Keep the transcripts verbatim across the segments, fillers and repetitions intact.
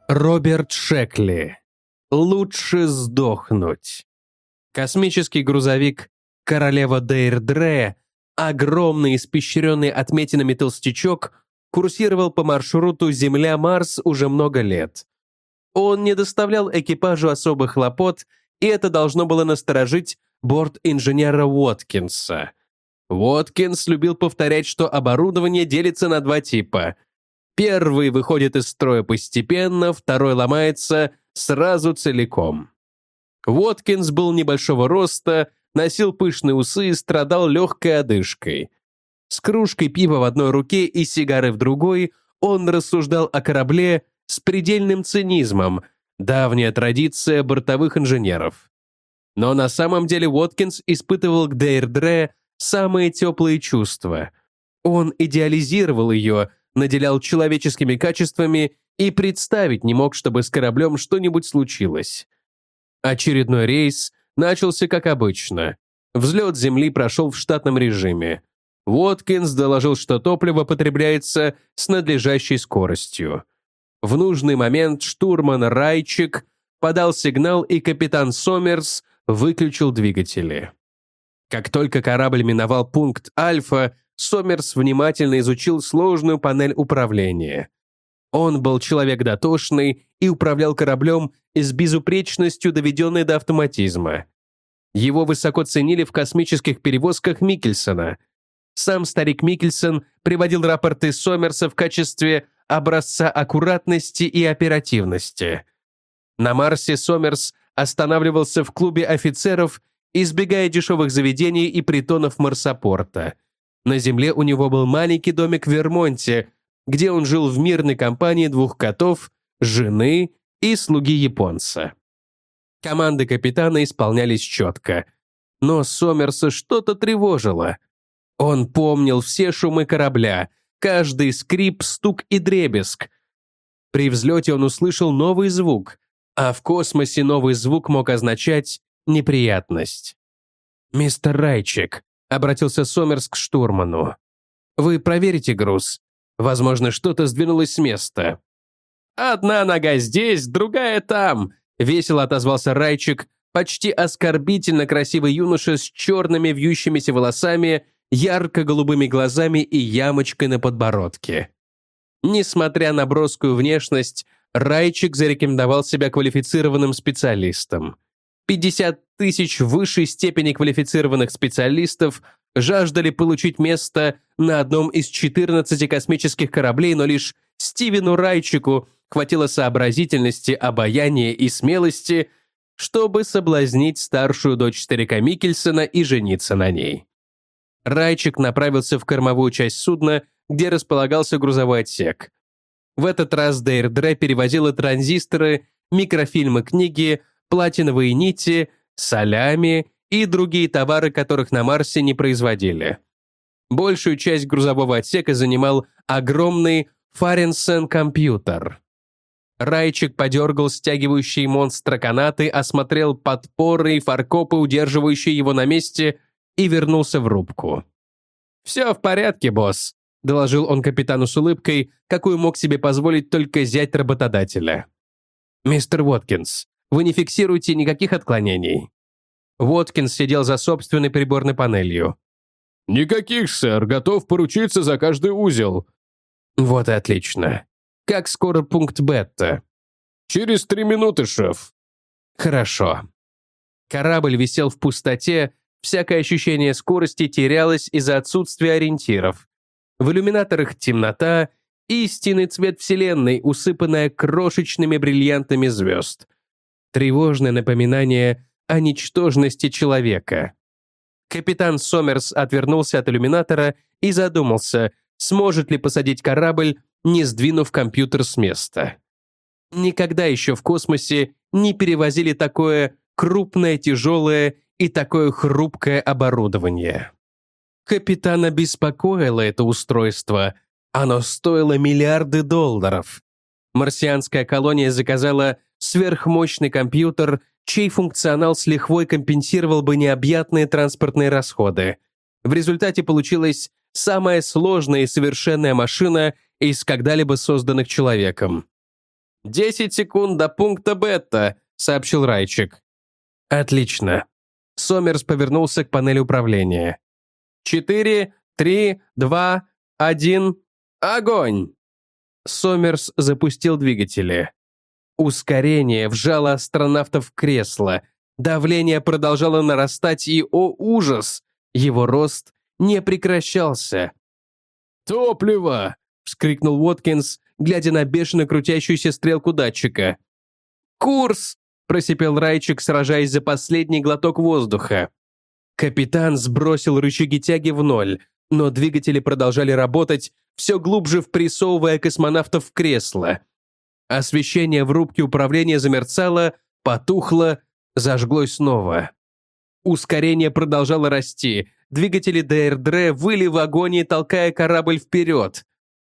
Роберт Шекли. Лучше сдохнуть. Космический грузовик «Королева Дейрдре», огромный испещренный отметинами толстячок, курсировал по маршруту Земля-Марс уже много лет. Он не доставлял экипажу особых хлопот, и это должно было насторожить борт-инженера Уоткинса. Уоткинс любил повторять, что оборудование делится на два типа. Первый выходит из строя постепенно, второй ломается сразу целиком. Уоткинс был небольшого роста, носил пышные усы и страдал легкой одышкой. С кружкой пива в одной руке и сигарой в другой он рассуждал о корабле с предельным цинизмом, давняя традиция бортовых инженеров. Но на самом деле Уоткинс испытывал к Дейрдре самые теплые чувства. Он идеализировал ее, наделял человеческими качествами и представить не мог, чтобы с кораблем что-нибудь случилось. Очередной рейс начался как обычно. Взлет Земли прошел в штатном режиме. Уоткинс доложил, что топливо потребляется с надлежащей скоростью. В нужный момент штурман Райчик подал сигнал, и капитан Сомерс выключил двигатели. Как только корабль миновал пункт Альфа, Сомерс внимательно изучил сложную панель управления. Он был человек дотошный и управлял кораблем с безупречностью, доведенной до автоматизма. Его высоко ценили в космических перевозках Микельсона. Сам старик Микельсон приводил рапорты Сомерса в качестве образца аккуратности и оперативности. На Марсе Сомерс останавливался в клубе офицеров, избегая дешевых заведений и притонов марсопорта. На Земле у него был маленький домик в Вермонте, где он жил в мирной компании двух котов, жены и слуги японца. Команды капитана исполнялись четко, но Сомерса что-то тревожило. Он помнил все шумы корабля, каждый скрип, стук и дребезг. При взлете он услышал новый звук, а в космосе новый звук мог означать неприятность. «Мистер Райчик», — обратился Сомерс к штурману, — «вы проверите груз. Возможно, что-то сдвинулось с места». «Одна нога здесь, другая там», — весело отозвался Райчик, почти оскорбительно красивый юноша с черными вьющимися волосами, ярко-голубыми глазами и ямочкой на подбородке. Несмотря на броскую внешность, Райчик зарекомендовал себя квалифицированным специалистом. пятьдесят тысяч высшей степени квалифицированных специалистов жаждали получить место на одном из четырнадцати космических кораблей, но лишь Стивену Райчику хватило сообразительности, обаяния и смелости, чтобы соблазнить старшую дочь старика Микельсона и жениться на ней. Райчик направился в кормовую часть судна, где располагался грузовой отсек. В этот раз Дейрдре перевозила транзисторы, микрофильмы, книги, платиновые нити, солями и другие товары, которых на Марсе не производили. Большую часть грузового отсека занимал огромный Фаренсен-компьютер. Райчик подергал стягивающие монстра канаты, осмотрел подпоры и фаркопы, удерживающие его на месте, и вернулся в рубку. «Все в порядке, босс», — доложил он капитану с улыбкой, какую мог себе позволить только зять работодателя. «Мистер Уоткинс, вы не фиксируете никаких отклонений». Уоткинс сидел за собственной приборной панелью. «Никаких, сэр, готов поручиться за каждый узел». «Вот и отлично. Как скоро пункт Бетта?» «Через три минуты, шеф». «Хорошо». Корабль висел в пустоте, всякое ощущение скорости терялось из-за отсутствия ориентиров. В иллюминаторах темнота, истинный цвет Вселенной, усыпанная крошечными бриллиантами звезд. Тревожное напоминание о ничтожности человека. Капитан Сомерс отвернулся от иллюминатора и задумался, сможет ли посадить корабль, не сдвинув компьютер с места. Никогда еще в космосе не перевозили такое крупное, тяжелое и такое хрупкое оборудование. Капитана беспокоило это устройство. Оно стоило миллиарды долларов. Марсианская колония заказала сверхмощный компьютер, чей функционал с лихвой компенсировал бы необъятные транспортные расходы. В результате получилась самая сложная и совершенная машина из когда-либо созданных человеком. «Десять секунд до пункта бета», — сообщил Райчик. «Отлично». Сомерс повернулся к панели управления. «Четыре, три, два, один, огонь!» Сомерс запустил двигатели. Ускорение вжало астронавтов в кресло. Давление продолжало нарастать, и, о ужас, его рост не прекращался. «Топливо!» — вскрикнул Уоткинс, глядя на бешено крутящуюся стрелку датчика. «Курс!» — просипел Райчик, сражаясь за последний глоток воздуха. Капитан сбросил рычаги тяги в ноль, но двигатели продолжали работать, все глубже впрессовывая космонавтов в кресло. Освещение в рубке управления замерцало, потухло, зажглось снова. Ускорение продолжало расти. Двигатели Дейрдре выли в агонии, толкая корабль вперед.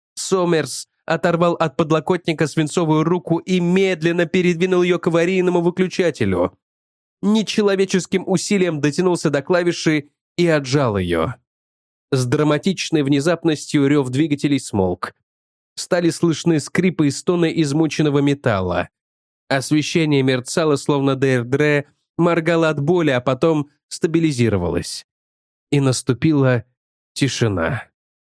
Сомерс оторвал от подлокотника свинцовую руку и медленно передвинул ее к аварийному выключателю. Нечеловеческим усилием дотянулся до клавиши и отжал ее. С драматичной внезапностью рев двигателей смолк. Стали слышны скрипы и стоны измученного металла. Освещение мерцало, словно Дейрдре моргало от боли, а потом стабилизировалось. И наступила тишина.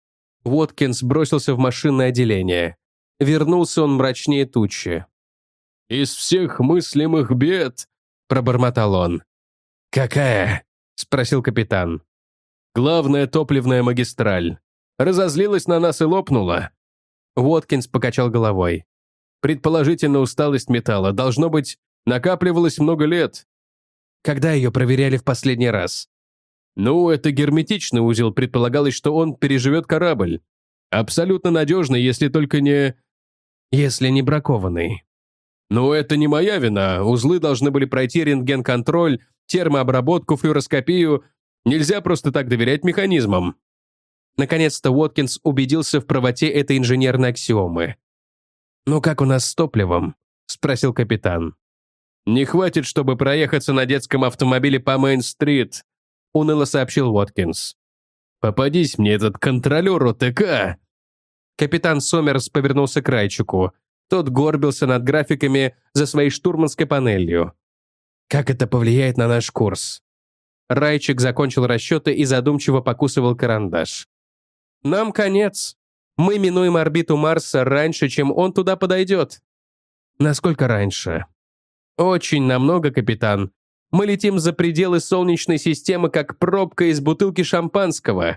Уоткинс бросился в машинное отделение. Вернулся он мрачнее тучи. «Из всех мыслимых бед», — пробормотал он. «Какая?» — спросил капитан. «Главная топливная магистраль. Разозлилась на нас и лопнула». Уоткинс покачал головой. «Предположительно, усталость металла, должно быть, накапливалась много лет». «Когда ее проверяли в последний раз?» «Ну, это герметичный узел, предполагалось, что он переживет корабль. Абсолютно надежный, если только не...» «Если не бракованный». «Ну, это не моя вина. Узлы должны были пройти рентген-контроль, термообработку, флюороскопию. Нельзя просто так доверять механизмам». Наконец-то Уоткинс убедился в правоте этой инженерной аксиомы. «Ну как у нас с топливом?» — спросил капитан. «Не хватит, чтобы проехаться на детском автомобиле по Мейн-стрит», — уныло сообщил Уоткинс. «Попадись мне этот контролер ОТК!» Капитан Сомерс повернулся к Райчику. Тот горбился над графиками за своей штурманской панелью. «Как это повлияет на наш курс?» Райчик закончил расчеты и задумчиво покусывал карандаш. «Нам конец. Мы минуем орбиту Марса раньше, чем он туда подойдет». «Насколько раньше?» «Очень намного, капитан. Мы летим за пределы Солнечной системы, как пробка из бутылки шампанского».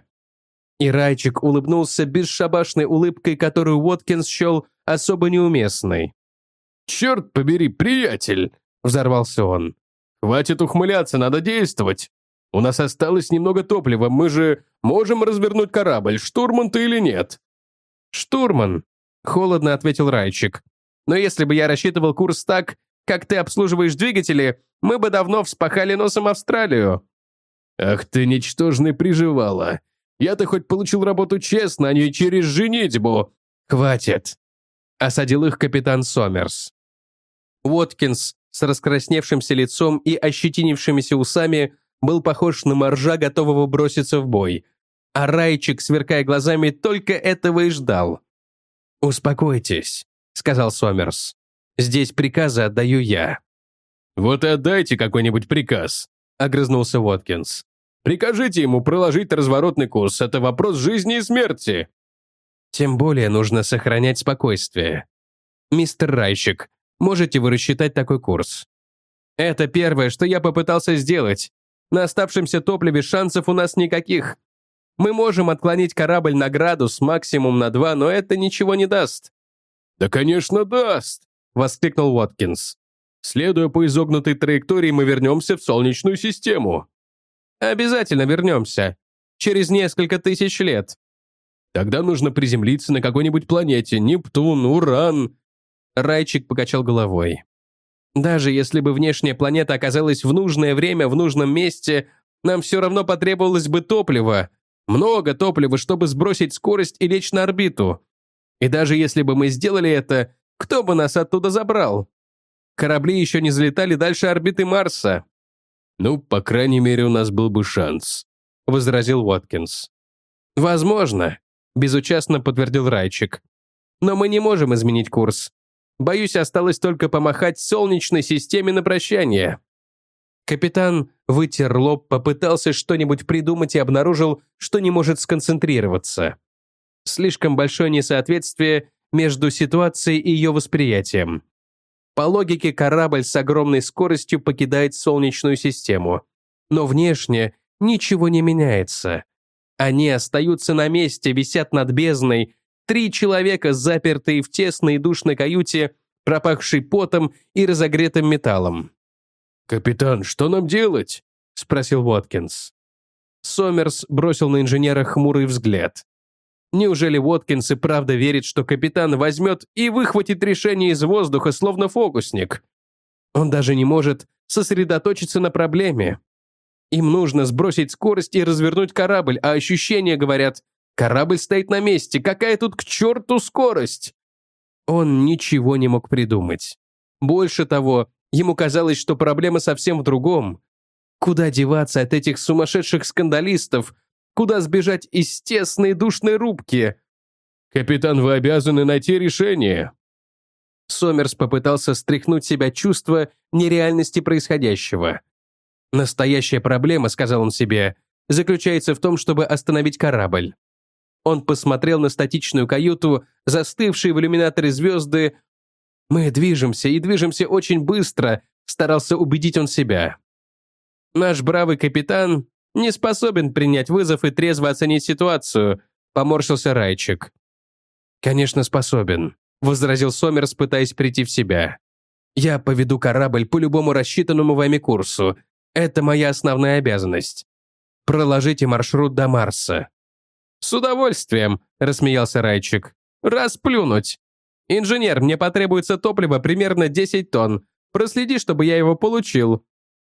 И Райчик улыбнулся бесшабашной улыбкой, которую Уоткинс счел особо неуместной. «Черт побери, приятель!» — взорвался он. «Хватит ухмыляться, надо действовать. У нас осталось немного топлива, мы же можем развернуть корабль, штурман ты или нет?» «Штурман», — холодно ответил Райчик. «Но если бы я рассчитывал курс так, как ты обслуживаешь двигатели, мы бы давно вспахали носом Австралию». «Ах ты, ничтожный приживала! Я-то хоть получил работу честно, а не через женитьбу!» «Хватит!» — осадил их капитан Сомерс. Уоткинс с раскрасневшимся лицом и ощетинившимися усами был похож на моржа, готового броситься в бой. А Райчик, сверкая глазами, только этого и ждал. «Успокойтесь», — сказал Сомерс. «Здесь приказы отдаю я». «Вот и отдайте какой-нибудь приказ», — огрызнулся Уоткинс. «Прикажите ему проложить разворотный курс. Это вопрос жизни и смерти». «Тем более нужно сохранять спокойствие. Мистер Райчик, можете вы рассчитать такой курс?» «Это первое, что я попытался сделать. На оставшемся топливе шансов у нас никаких. Мы можем отклонить корабль на градус, максимум на два, но это ничего не даст». «Да, конечно, даст!» — воскликнул Уоткинс. «Следуя по изогнутой траектории, мы вернемся в Солнечную систему». «Обязательно вернемся. Через несколько тысяч лет». «Тогда нужно приземлиться на какой-нибудь планете. Нептун, Уран». Райчик покачал головой. «Даже если бы внешняя планета оказалась в нужное время, в нужном месте, нам все равно потребовалось бы топливо. Много топлива, чтобы сбросить скорость и лечь на орбиту. И даже если бы мы сделали это, кто бы нас оттуда забрал? Корабли еще не залетали дальше орбиты Марса». «Ну, по крайней мере, у нас был бы шанс», — возразил Уоткинс. «Возможно», — безучастно подтвердил Райчик. «Но мы не можем изменить курс. Боюсь, осталось только помахать солнечной системе на прощание». Капитан вытер лоб, попытался что-нибудь придумать и обнаружил, что не может сконцентрироваться. Слишком большое несоответствие между ситуацией и ее восприятием. По логике, корабль с огромной скоростью покидает Солнечную систему. Но внешне ничего не меняется. Они остаются на месте, висят над бездной. Три человека, запертые в тесной и душной каюте, пропахшей потом и разогретым металлом. «Капитан, что нам делать?» — спросил Уоткинс. Сомерс бросил на инженера хмурый взгляд. Неужели Уоткинс и правда верит, что капитан возьмет и выхватит решение из воздуха, словно фокусник? Он даже не может сосредоточиться на проблеме. Им нужно сбросить скорость и развернуть корабль, а ощущения говорят, корабль стоит на месте, какая тут к черту скорость? Он ничего не мог придумать. Больше того, ему казалось, что проблема совсем в другом. Куда деваться от этих сумасшедших скандалистов? Куда сбежать из тесной душной рубки? «Капитан, вы обязаны найти решение». Сомерс попытался стряхнуть с себя чувство нереальности происходящего. «Настоящая проблема, — сказал он себе, — заключается в том, чтобы остановить корабль». Он посмотрел на статичную каюту, застывшие в иллюминаторе звезды. «Мы движемся, и движемся очень быстро», — старался убедить он себя. «Наш бравый капитан не способен принять вызов и трезво оценить ситуацию», — поморщился Райчик. «Конечно, способен», — возразил Сомерс, пытаясь прийти в себя. «Я поведу корабль по любому рассчитанному вами курсу. Это моя основная обязанность. Проложите маршрут до Марса». «С удовольствием», — рассмеялся Райчик. «Расплюнуть. Инженер, мне потребуется топливо примерно десять тонн. Проследи, чтобы я его получил».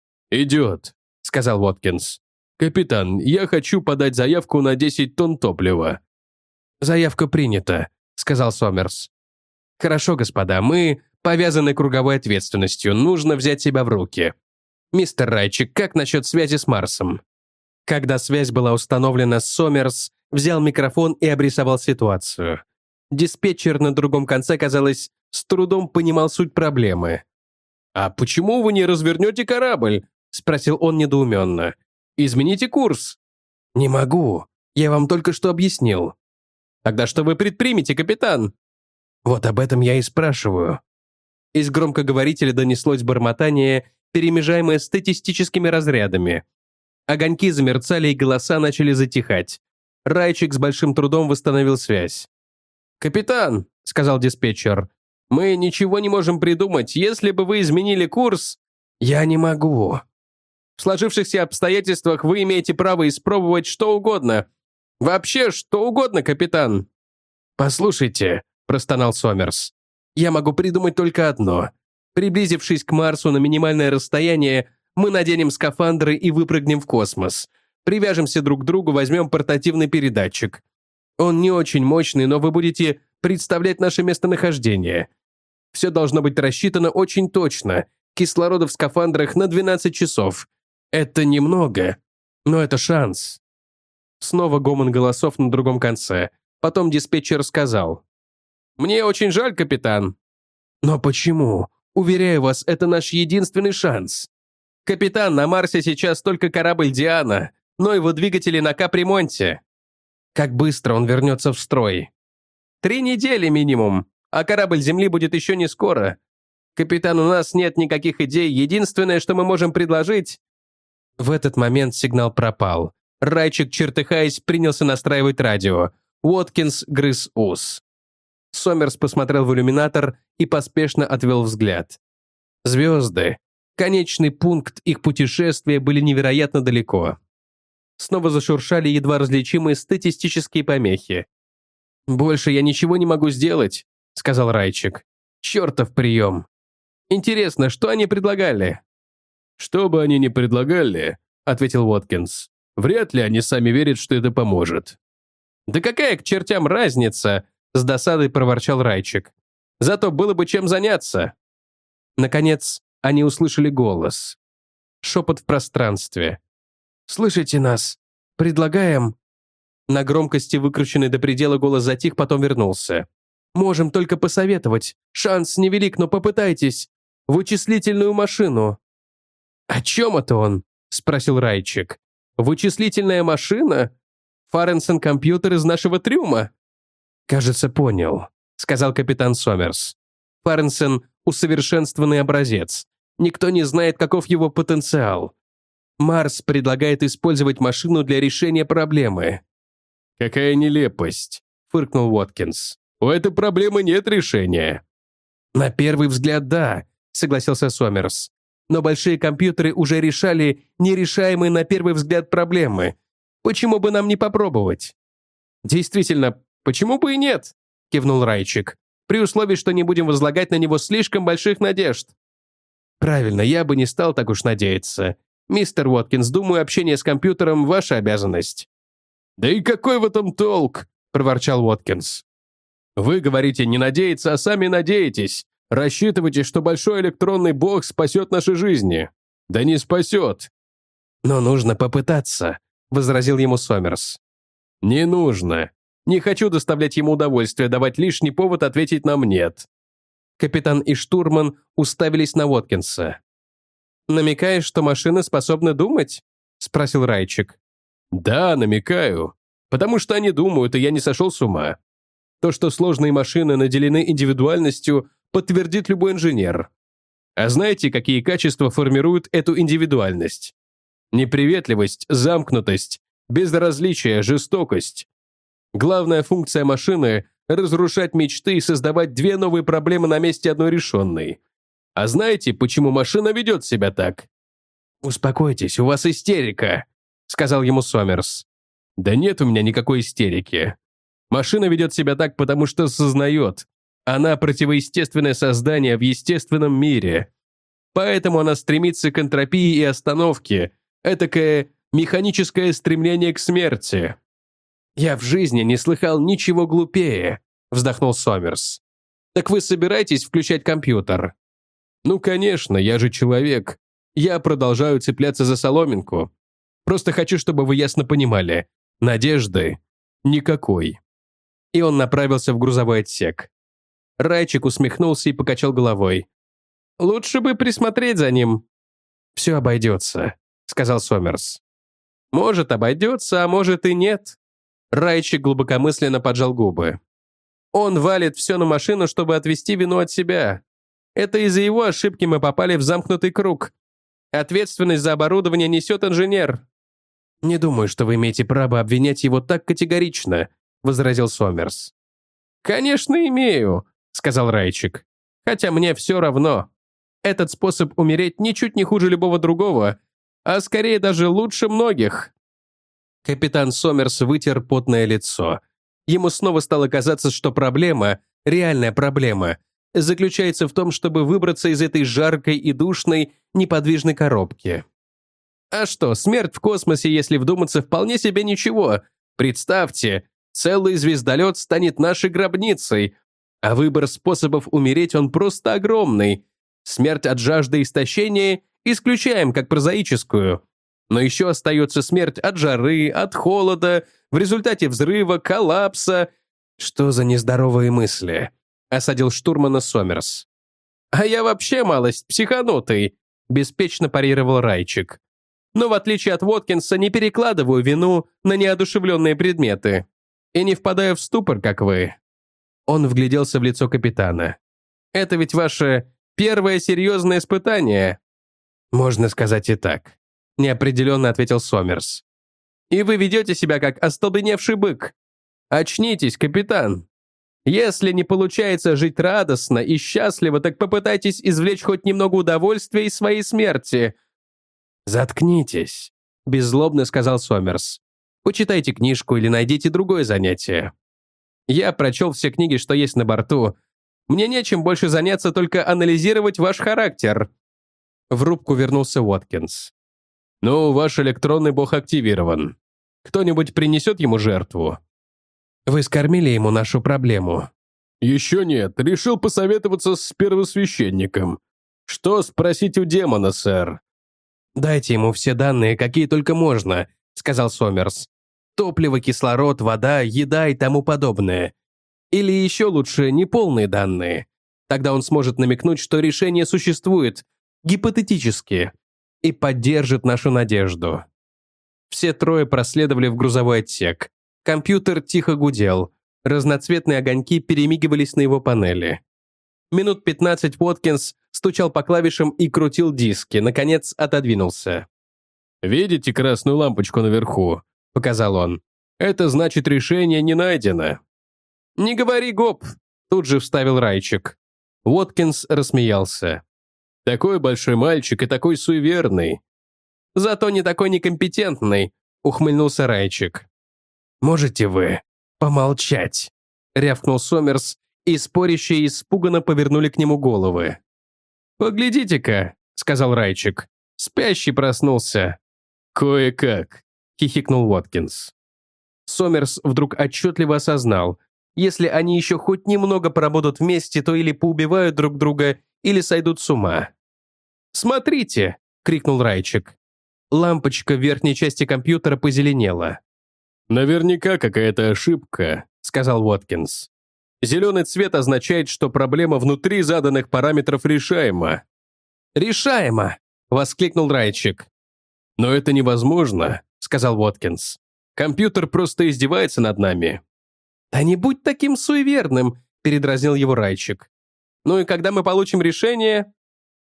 «Идет», — сказал Уоткинс. «Капитан, я хочу подать заявку на десять тонн топлива». «Заявка принята», — сказал Сомерс. «Хорошо, господа, мы повязаны круговой ответственностью. Нужно взять себя в руки. Мистер Райчик, как насчет связи с Марсом?» Когда связь была установлена, Сомерс взял микрофон и обрисовал ситуацию. Диспетчер на другом конце, казалось, с трудом понимал суть проблемы. «А почему вы не развернете корабль?» — спросил он недоуменно. «Измените курс». «Не могу. Я вам только что объяснил». «Тогда что вы предпримете, капитан?» «Вот об этом я и спрашиваю». Из громкоговорителя донеслось бормотание, перемежаемое статистическими разрядами. Огоньки замерцали, и голоса начали затихать. Райчик с большим трудом восстановил связь. «Капитан», — сказал диспетчер, — «мы ничего не можем придумать. Если бы вы изменили курс...» «Я не могу». «В сложившихся обстоятельствах вы имеете право испробовать что угодно. Вообще, что угодно, капитан». «Послушайте», — простонал Сомерс, — «я могу придумать только одно. Приблизившись к Марсу на минимальное расстояние, мы наденем скафандры и выпрыгнем в космос. Привяжемся друг к другу, возьмем портативный передатчик. Он не очень мощный, но вы будете представлять наше местонахождение. Все должно быть рассчитано очень точно. Кислорода в скафандрах на двенадцать часов. Это немного, но это шанс». Снова гомон голосов на другом конце. Потом диспетчер сказал: «Мне очень жаль, капитан». «Но почему? Уверяю вас, это наш единственный шанс. Капитан, на Марсе сейчас только корабль «Диана», но его двигатели на капремонте. Как быстро он вернется в строй? Три недели минимум, а корабль Земли будет еще не скоро. Капитан, у нас нет никаких идей, единственное, что мы можем предложить...» В этот момент сигнал пропал. Райчик, чертыхаясь, принялся настраивать радио. Уоткинс грыз ус. Сомерс посмотрел в иллюминатор и поспешно отвел взгляд. Звезды. Конечный пункт их путешествия были невероятно далеко. Снова зашуршали едва различимые статистические помехи. «Больше я ничего не могу сделать», — сказал Райчик. «Чертов прием. Интересно, что они предлагали?» «Что бы они ни предлагали», — ответил Уоткинс, «вряд ли они сами верят, что это поможет». «Да какая к чертям разница?» — с досадой проворчал Райчик. «Зато было бы чем заняться». Наконец, они услышали голос. Шепот в пространстве. «Слышите нас? Предлагаем...» На громкости, выкрученный до предела, голос затих, потом вернулся. Можем только посоветовать. Шанс невелик, но попытайтесь. Вычислительную машину». «О чем это он?» — спросил Райчик. «Вычислительная машина? Фаренсен-компьютер из нашего трюма?» «Кажется, понял», — сказал капитан Сомерс. «Фаренсен — усовершенствованный образец. Никто не знает, каков его потенциал. Марс предлагает использовать машину для решения проблемы». «Какая нелепость», — фыркнул Уоткинс. «У этой проблемы нет решения». «На первый взгляд, да», — согласился Сомерс. «Но большие компьютеры уже решали нерешаемые на первый взгляд проблемы. Почему бы нам не попробовать?» «Действительно, почему бы и нет?» — кивнул Райчик. «При условии, что не будем возлагать на него слишком больших надежд». «Правильно, я бы не стал так уж надеяться. Мистер Уоткинс, думаю, общение с компьютером — ваша обязанность». «Да и какой в этом толк?» — проворчал Уоткинс. «Вы говорите не надеяться, а сами надеетесь. Рассчитывайте, что большой электронный бог спасет наши жизни. Да не спасет». «Но нужно попытаться», — возразил ему Сомерс. «Не нужно. Не хочу доставлять ему удовольствие, давать лишний повод ответить нам «нет». Капитан и штурман уставились на Уоткинса. «Намекаешь, что машины способны думать?» — спросил Райчик. «Да, намекаю. Потому что они думают, и я не сошел с ума. То, что сложные машины наделены индивидуальностью, подтвердит любой инженер. А знаете, какие качества формируют эту индивидуальность? Неприветливость, замкнутость, безразличие, жестокость. Главная функция машины — разрушать мечты и создавать две новые проблемы на месте одной решенной. А знаете, почему машина ведет себя так?» «Успокойтесь, у вас истерика», — сказал ему Сомерс. «Да нет у меня никакой истерики. Машина ведет себя так, потому что сознает. Она противоестественное создание в естественном мире. Поэтому она стремится к энтропии и остановке. Этакое механическое стремление к смерти». «Я в жизни не слыхал ничего глупее», — вздохнул Сомерс. «Так вы собираетесь включать компьютер?» «Ну, конечно, я же человек. Я продолжаю цепляться за соломинку. Просто хочу, чтобы вы ясно понимали. Надежды никакой». И он направился в грузовой отсек. Райчик усмехнулся и покачал головой. «Лучше бы присмотреть за ним». «Все обойдется», — сказал Сомерс. «Может, обойдется, а может и нет». Райчик глубокомысленно поджал губы. «Он валит все на машину, чтобы отвести вину от себя. Это из-за его ошибки мы попали в замкнутый круг. Ответственность за оборудование несет инженер». «Не думаю, что вы имеете право обвинять его так категорично», — возразил Сомерс. «Конечно, имею», — сказал Райчик. «Хотя мне все равно. Этот способ умереть ничуть не хуже любого другого, а скорее даже лучше многих». Капитан Сомерс вытер потное лицо. Ему снова стало казаться, что проблема, реальная проблема, заключается в том, чтобы выбраться из этой жаркой и душной, неподвижной коробки. А что, смерть в космосе, если вдуматься, вполне себе ничего. Представьте, целый звездолет станет нашей гробницей, а выбор способов умереть он просто огромный. Смерть от жажды и истощения исключаем как прозаическую. Но еще остается смерть от жары, от холода, в результате взрыва, коллапса. «Что за нездоровые мысли?» — осадил штурмана Сомерс. «А я вообще малость психанутый», — беспечно парировал Райчик. «Но в отличие от Уоткинса не перекладываю вину на неодушевленные предметы. И не впадаю в ступор, как вы». Он вгляделся в лицо капитана. «Это ведь ваше первое серьезное испытание». «Можно сказать и так», — неопределенно ответил Сомерс. «И вы ведете себя как остолбеневший бык. Очнитесь, капитан. Если не получается жить радостно и счастливо, так попытайтесь извлечь хоть немного удовольствия из своей смерти». «Заткнитесь», — беззлобно сказал Сомерс. «Почитайте книжку или найдите другое занятие. Я прочел все книги, что есть на борту. Мне нечем больше заняться, только анализировать ваш характер». В рубку вернулся Уоткинс. «Ну, ваш электронный бог активирован. Кто-нибудь принесет ему жертву?» «Вы скормили ему нашу проблему?» «Еще нет. Решил посоветоваться с первосвященником. Что спросить у демона, сэр?» «Дайте ему все данные, какие только можно», — сказал Сомерс. «Топливо, кислород, вода, еда и тому подобное. Или еще лучше, неполные данные. Тогда он сможет намекнуть, что решение существует, гипотетически, и поддержит нашу надежду. Все трое проследовали в грузовой отсек. Компьютер тихо гудел. Разноцветные огоньки перемигивались на его панели. Минут пятнадцать Уоткинс стучал по клавишам и крутил диски, наконец отодвинулся. «Видите красную лампочку наверху?» — показал он. «Это значит, решение не найдено». «Не говори, гоп!» — тут же вставил Райчик. Уоткинс рассмеялся. «Такой большой мальчик и такой суеверный». «Зато не такой некомпетентный», — ухмыльнулся Райчик. «Можете вы помолчать?» — рявкнул Сомерс, и спорящие испуганно повернули к нему головы. «Поглядите-ка», — сказал Райчик. «Спящий проснулся». «Кое-как», — хихикнул Уоткинс. Сомерс вдруг отчетливо осознал, если они еще хоть немного поработают вместе, то или поубивают друг друга, или сойдут с ума. «Смотрите!» — крикнул Райчик. Лампочка в верхней части компьютера позеленела. «Наверняка какая-то ошибка», — сказал Уоткинс. «Зеленый цвет означает, что проблема внутри заданных параметров решаема». «Решаемо!» — воскликнул Райчик. «Но это невозможно», — сказал Уоткинс. «Компьютер просто издевается над нами». «Да не будь таким суеверным», — передразнил его Райчик. «Ну и когда мы получим решение?»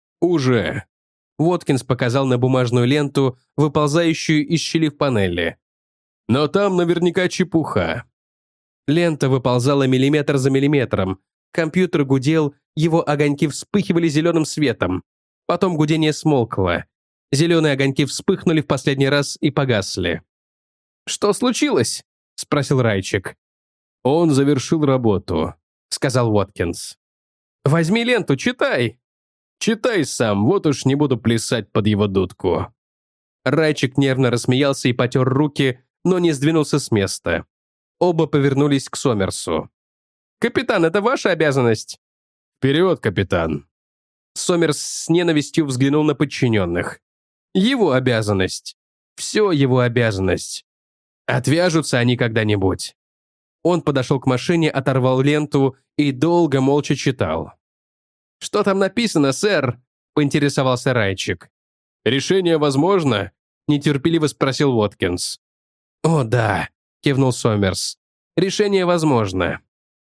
«Уже». Уоткинс показал на бумажную ленту, выползающую из щели в панели. «Но там наверняка чепуха». Лента выползала миллиметр за миллиметром. Компьютер гудел, его огоньки вспыхивали зеленым светом. Потом гудение смолкло. Зеленые огоньки вспыхнули в последний раз и погасли. «Что случилось?» — спросил Райчик. «Он завершил работу», — сказал Уоткинс. «Возьми ленту, читай». «Читай сам, вот уж не буду плясать под его дудку». Райчик нервно рассмеялся и потер руки, но не сдвинулся с места. Оба повернулись к Сомерсу. «Капитан, это ваша обязанность?» «Вперед, капитан!» Сомерс с ненавистью взглянул на подчиненных. «Его обязанность. Все его обязанность. Отвяжутся они когда-нибудь». Он подошел к машине, оторвал ленту и долго молча читал. «Что там написано, сэр?» — поинтересовался Райчик. «Решение возможно?» — нетерпеливо спросил Уоткинс. «О, да», — кивнул Сомерс. «Решение возможно».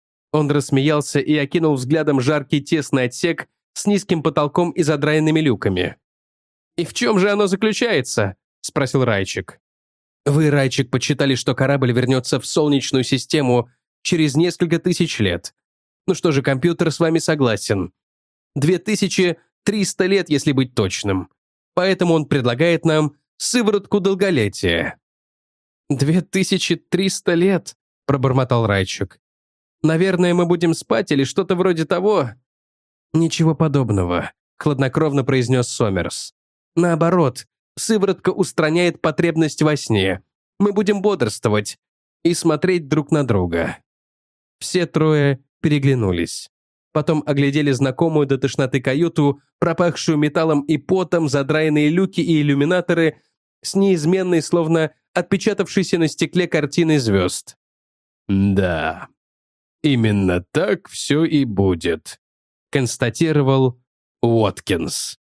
Он рассмеялся и окинул взглядом жаркий тесный отсек с низким потолком и задраенными люками. «И в чем же оно заключается?» — спросил Райчик. «Вы, Райчик, почитали, что корабль вернется в Солнечную систему через несколько тысяч лет. Ну что же, компьютер с вами согласен. две тысячи триста лет, если быть точным. Поэтому он предлагает нам сыворотку долголетия». «Две тысячи триста лет», — пробормотал Райчик. «Наверное, мы будем спать или что-то вроде того». «Ничего подобного», — хладнокровно произнес Сомерс. «Наоборот, сыворотка устраняет потребность во сне. Мы будем бодрствовать и смотреть друг на друга». Все трое переглянулись. Потом оглядели знакомую до тошноты каюту, пропахшую металлом и потом, задраенные люки и иллюминаторы с неизменной, словно отпечатавшейся на стекле картиной звезд. «Да, именно так все и будет», — констатировал Уоткинс.